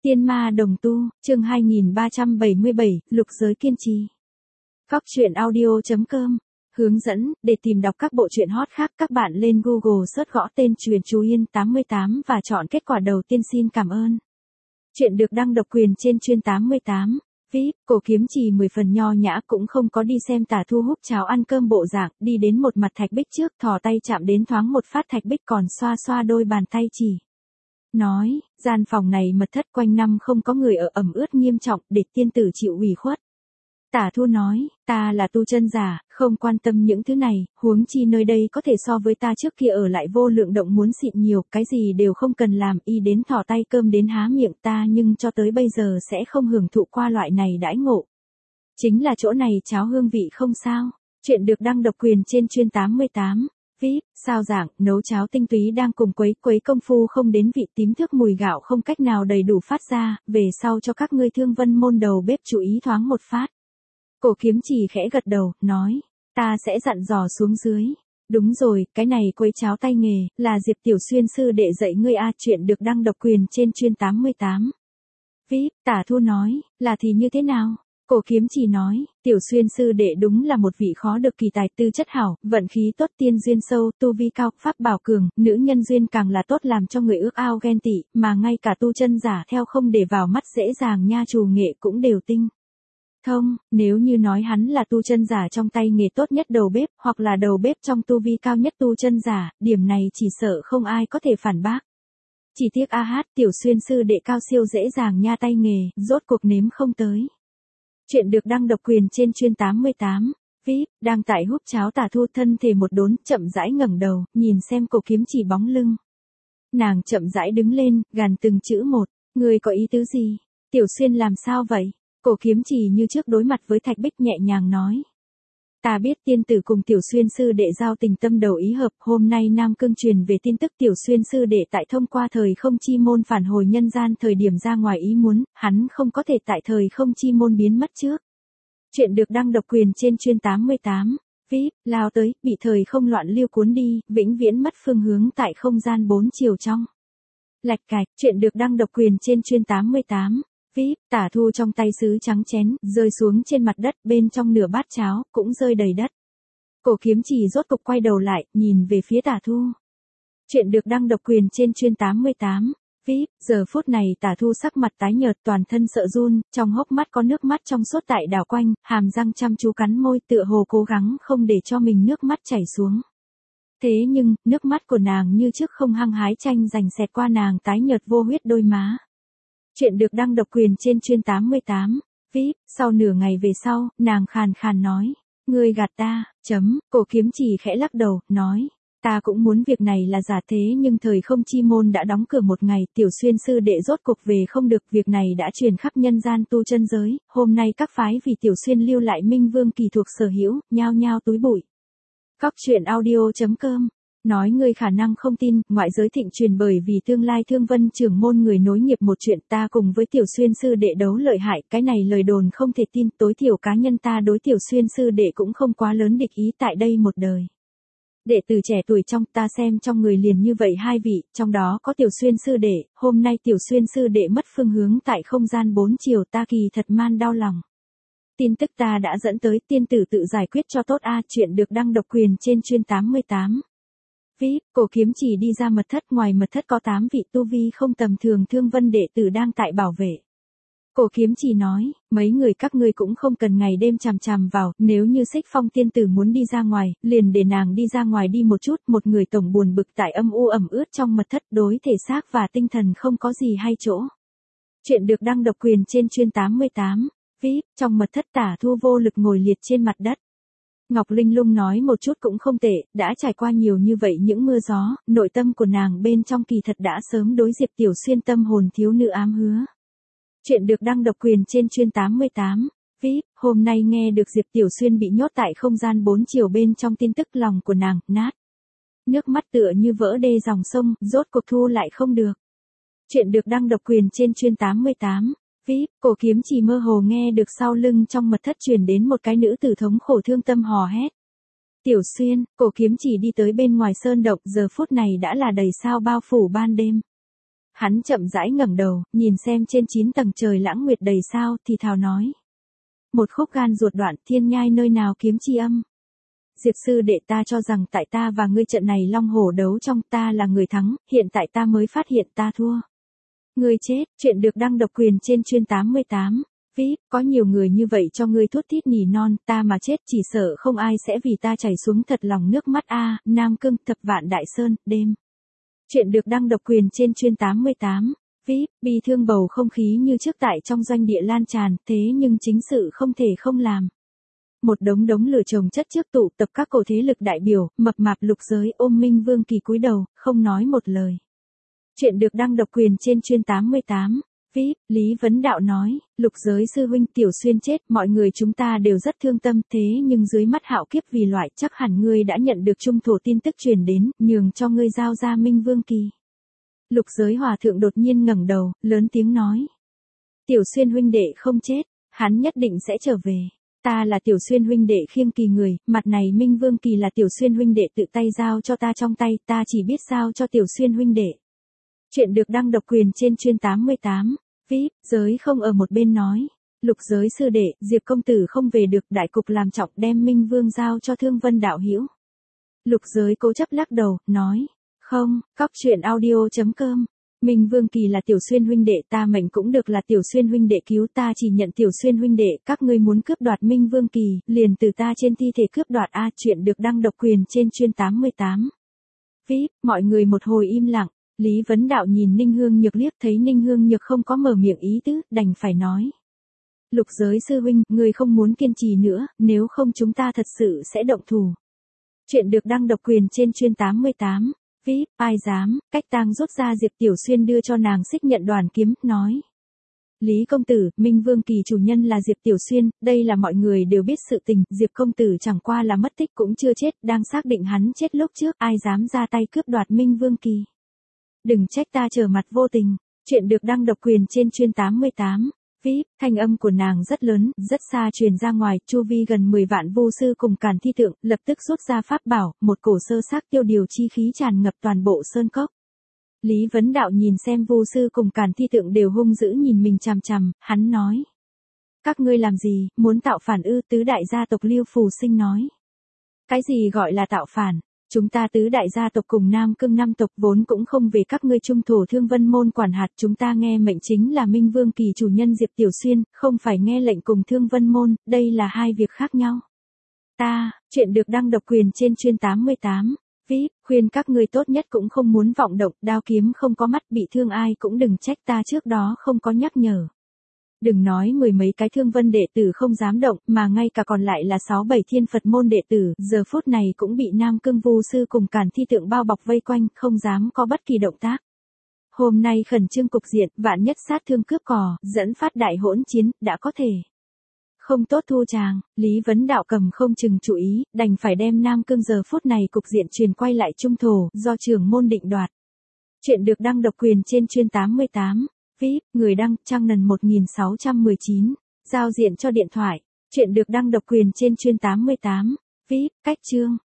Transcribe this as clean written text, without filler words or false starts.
Tiên ma đồng tu, chương 2377, lục giới kiên trì. Góc truyện audio.com. Hướng dẫn, để tìm đọc các bộ truyện hot khác các bạn lên Google search gõ tên Truyện Chú Yên 88 và chọn kết quả đầu tiên. Xin cảm ơn. Chuyện được đăng độc quyền trên Truyện 88. VIP, Cổ Kiếm Trì 10 phần nho nhã cũng không có đi xem Tả Thu húp cháo ăn cơm bộ dạng, đi đến một mặt thạch bích trước, thò tay chạm đến thoáng một phát thạch bích còn xoa xoa đôi bàn tay chỉ. Nói, gian phòng này mật thất quanh năm không có người ở, ẩm ướt nghiêm trọng, để tiên tử chịu ủy khuất. Tả Thu nói, ta là tu chân giả, không quan tâm những thứ này, huống chi nơi đây có thể so với ta trước kia ở lại vô lượng động muốn xịn nhiều, cái gì đều không cần làm, y đến thò tay cơm đến há miệng ta, nhưng cho tới bây giờ sẽ không hưởng thụ qua loại này đãi ngộ. Chính là chỗ này cháo hương vị không sao. Chuyện được đăng độc quyền trên Truyện 88. VIP, sao dạng, nấu cháo tinh túy đang cùng quấy công phu không đến vị tím thước mùi gạo không cách nào đầy đủ phát ra, về sau cho các ngươi Thương Vân môn đầu bếp chú ý thoáng một phát. Cổ Kiếm Trì khẽ gật đầu, nói, ta sẽ dặn dò xuống dưới. Đúng rồi, cái này quấy cháo tay nghề, là Diệp Tiểu Xuyên sư đệ dạy ngươi a. Chuyện được đăng độc quyền trên Truyện 88. VIP, Tả Thu nói, là thì như thế nào? Cổ Kiếm Trì nói, Tiểu Xuyên sư đệ đúng là một vị khó được kỳ tài, tư chất hảo, vận khí tốt, tiên duyên sâu, tu vi cao, pháp bảo cường, nữ nhân duyên càng là tốt làm cho người ước ao ghen tị, mà ngay cả tu chân giả theo không để vào mắt dễ dàng nha, trù nghệ cũng đều tinh thông. Nếu như nói hắn là tu chân giả trong tay nghề tốt nhất đầu bếp, hoặc là đầu bếp trong tu vi cao nhất tu chân giả, điểm này chỉ sợ không ai có thể phản bác. Chỉ tiếc Tiểu Xuyên sư đệ cao siêu dễ dàng nha, tay nghề, rốt cuộc nếm không tới. Chuyện được đăng độc quyền trên Truyện 88. VIP, đang tại húp cháo Tả Thu thân thể một đốn, chậm rãi ngẩng đầu, nhìn xem Cổ Kiếm Trì bóng lưng. Nàng chậm rãi đứng lên, gằn từng chữ một, ngươi có ý tứ gì? Tiểu Xuyên làm sao vậy? Cổ Kiếm Trì như trước đối mặt với thạch bích nhẹ nhàng nói. Ta biết tiên tử cùng Tiểu Xuyên sư đệ giao tình tâm đầu ý hợp, hôm nay Nam Cương truyền về tin tức Tiểu Xuyên sư đệ tại thông qua thời không chi môn phản hồi nhân gian, thời điểm ra ngoài ý muốn, hắn không có thể tại thời không chi môn biến mất trước. Chuyện được đăng độc quyền trên Truyện 88. VIP, lao tới, bị thời không loạn lưu cuốn đi, vĩnh viễn mất phương hướng tại không gian 4 chiều trong. Lạch cạch, chuyện được đăng độc quyền trên Truyện 88. VIP, Tả Thu trong tay sứ trắng chén, rơi xuống trên mặt đất, bên trong nửa bát cháo, cũng rơi đầy đất. Cổ Kiếm Trì rốt cục quay đầu lại, nhìn về phía Tả Thu. Chuyện được đăng độc quyền trên Truyện 88. VIP, giờ phút này Tả Thu sắc mặt tái nhợt, toàn thân sợ run, trong hốc mắt có nước mắt trong suốt tại đảo quanh, hàm răng chăm chú cắn môi, tựa hồ cố gắng không để cho mình nước mắt chảy xuống. Thế nhưng, nước mắt của nàng như trước không hăng hái tranh giành xẹt qua nàng tái nhợt vô huyết đôi má. Chuyện được đăng độc quyền trên Truyện 88. VIP, sau nửa ngày về sau, nàng khàn khàn nói, ngươi gạt ta. Cổ Kiếm Trì khẽ lắc đầu, nói, ta cũng muốn việc này là giả, thế nhưng thời không chi môn đã đóng cửa một ngày, Tiểu Xuyên sư đệ rốt cục về không được, việc này đã truyền khắp nhân gian tu chân giới, hôm nay các phái vì Tiểu Xuyên lưu lại Minh Vương kỳ thuộc sở hữu, nhao nhao túi bụi. Góc truyện audio.com. Nói ngươi khả năng không tin, ngoại giới thịnh truyền bởi vì tương lai Thương Vân trưởng môn người nối nghiệp một chuyện, ta cùng với Tiểu Xuyên sư đệ đấu lợi hại, cái này lời đồn không thể tin, tối thiểu cá nhân ta đối Tiểu Xuyên sư đệ cũng không quá lớn địch ý tại đây một đời. Đệ tử trẻ tuổi trong ta xem trong người liền như vậy hai vị, trong đó có Tiểu Xuyên sư đệ, hôm nay Tiểu Xuyên sư đệ mất phương hướng tại không gian 4 chiều, ta kỳ thật man đau lòng. Tin tức ta đã dẫn tới, tiên tử tự giải quyết cho tốt a. Chuyện được đăng độc quyền trên Truyện 88. VIP, Cổ Kiếm Trì đi ra mật thất, ngoài mật thất có 8 vị tu vi không tầm thường Thương Vân đệ tử đang tại bảo vệ. Cổ Kiếm Trì nói, mấy người các ngươi cũng không cần ngày đêm chằm chằm vào, nếu như Xích Phong tiên tử muốn đi ra ngoài, liền để nàng đi ra ngoài đi một chút, một người tổng buồn bực tại âm u ẩm ướt trong mật thất, đối thể xác và tinh thần không có gì hay chỗ. Chuyện được đăng độc quyền trên Truyện 88. VIP, trong mật thất Tả Thu vô lực ngồi liệt trên mặt đất. Ngọc Linh Lung nói một chút cũng không tệ, đã trải qua nhiều như vậy những mưa gió, nội tâm của nàng bên trong kỳ thật đã sớm đối Diệp Tiểu Xuyên tâm hồn thiếu nữ ám hứa. Chuyện được đăng độc quyền trên Truyện 88. VIP, hôm nay nghe được Diệp Tiểu Xuyên bị nhốt tại không gian 4 chiều bên trong tin tức, lòng của nàng nát. Nước mắt tựa như vỡ đê dòng sông, rốt cuộc thu lại không được. Chuyện được đăng độc quyền trên Truyện 88. VIP, Cổ Kiếm Trì mơ hồ nghe được sau lưng trong mật thất truyền đến một cái nữ tử thống khổ thương tâm hò hét. Tiểu Xuyên, Cổ Kiếm Trì đi tới bên ngoài sơn động, giờ phút này đã là đầy sao bao phủ ban đêm. Hắn chậm rãi ngẩng đầu, nhìn xem trên 9 tầng trời lãng nguyệt đầy sao, thì thào nói. Một khúc gan ruột đoạn, thiên nhai nơi nào kiếm chi âm. Diệp sư đệ, ta cho rằng tại ta và ngươi trận này long hổ đấu trong, ta là người thắng, hiện tại ta mới phát hiện ta thua. Ngươi chết. Chuyện được đăng độc quyền trên chuyên 88. VIP, có nhiều người như vậy cho ngươi thút thít nỉ non, ta mà chết chỉ sợ không ai sẽ vì ta chảy xuống thật lòng nước mắt a. Nam Cương, Thập Vạn Đại Sơn, đêm. Chuyện được đăng độc quyền trên chuyên 88. VIP, bi thương bầu không khí như trước tại trong doanh địa lan tràn, thế nhưng chính sự không thể không làm. Một đống lửa chồng chất trước tụ tập các cổ thế lực đại biểu, mập mạp lục giới ôm Minh Vương Kỳ cúi đầu, không nói một lời. Chuyện được đăng độc quyền trên chuyên 88. VIP, Lý Vấn Đạo nói, lục giới sư huynh Tiểu Xuyên chết, mọi người chúng ta đều rất thương tâm, thế nhưng dưới mắt hạo kiếp vì loại, chắc hẳn ngươi đã nhận được trung thổ tin tức truyền đến, nhường cho ngươi giao ra Minh Vương Kỳ. Lục giới hòa thượng đột nhiên ngẩng đầu, lớn tiếng nói. Tiểu Xuyên huynh đệ không chết, hắn nhất định sẽ trở về. Ta là Tiểu Xuyên huynh đệ khiêng kỳ người, mặt này Minh Vương Kỳ là Tiểu Xuyên huynh đệ tự tay giao cho ta trong tay, ta chỉ biết giao cho Tiểu Xuyên huynh đệ. Chuyện được đăng độc quyền trên chuyên 88. VIP, giới không ở một bên nói. Lục giới sư đệ, Diệp công tử không về được, đại cục làm trọng, đem Minh Vương giao cho Thương Vân đạo hữu. Lục giới cố chấp lắc đầu, nói. Không, cóc truyện audio.com. Minh Vương Kỳ là Tiểu Xuyên huynh đệ, ta mệnh cũng được là Tiểu Xuyên huynh đệ cứu, ta chỉ nhận Tiểu Xuyên huynh đệ, các ngươi muốn cướp đoạt Minh Vương Kỳ, liền từ ta trên thi thể cướp đoạt a. Chuyện được đăng độc quyền trên chuyên 88. VIP, mọi người một hồi im lặng. Lý Vấn Đạo nhìn Ninh Hương Nhược liếc, thấy Ninh Hương Nhược không có mở miệng ý tứ, đành phải nói. Lục giới sư huynh, người không muốn kiên trì nữa, nếu không chúng ta thật sự sẽ động thủ. Chuyện được đăng độc quyền trên chuyên 88. VIP, ai dám, cách tang rút ra Diệp Tiểu Xuyên đưa cho nàng xích nhận đoàn kiếm, nói. Lý công tử, Minh Vương Kỳ chủ nhân là Diệp Tiểu Xuyên, đây là mọi người đều biết sự tình, Diệp công tử chẳng qua là mất tích cũng chưa chết, đang xác định hắn chết lúc trước, ai dám ra tay cướp đoạt Minh Vương Kỳ. Đừng trách ta trở mặt vô tình. Chuyện được đăng độc quyền trên chuyên 88. VIP, thanh âm của nàng rất lớn, rất xa truyền ra ngoài, chu vi gần 10 vạn vô sư cùng càn thi tượng, lập tức rút ra pháp bảo, một cổ sơ xác tiêu điều chi khí tràn ngập toàn bộ sơn cốc. Lý Vấn Đạo nhìn xem vô sư cùng càn thi tượng đều hung dữ nhìn mình chằm chằm, hắn nói. Các ngươi làm gì, muốn tạo phản ư? Tứ đại gia tộc Liêu Phù Sinh nói. Cái gì gọi là tạo phản? Chúng ta tứ đại gia tộc cùng Nam Cương 5 tộc vốn cũng không về các ngươi trung thổ Thương Vân môn quản hạt, chúng ta nghe mệnh chính là Minh Vương Kỳ chủ nhân Diệp Tiểu Xuyên, không phải nghe lệnh cùng Thương Vân môn, đây là hai việc khác nhau. Chuyện được đăng độc quyền trên chuyên 88. VIP, khuyên các ngươi tốt nhất cũng không muốn vọng động, đao kiếm không có mắt, bị thương ai cũng đừng trách ta trước đó không có nhắc nhở. Đừng nói mười mấy cái Thương Vân đệ tử không dám động, mà ngay cả còn lại là 6-7 Thiên Phật môn đệ tử, giờ phút này cũng bị Nam Cương vô sư cùng càn thi tượng bao bọc vây quanh, không dám có bất kỳ động tác. Hôm nay khẩn trương cục diện, vạn nhất sát thương cướp cò, dẫn phát đại hỗn chiến, đã có thể. Không tốt thu tràng, Lý Vấn Đạo cầm không chừng chú ý, đành phải đem Nam Cương giờ phút này cục diện truyền quay lại trung thổ, do trưởng môn định đoạt. Chuyện được đăng độc quyền trên chuyên 88. VIP, người đăng, trang nần 1619. Giao diện cho điện thoại. Chuyện được đăng độc quyền trên chuyên 88. VIP, cách chương.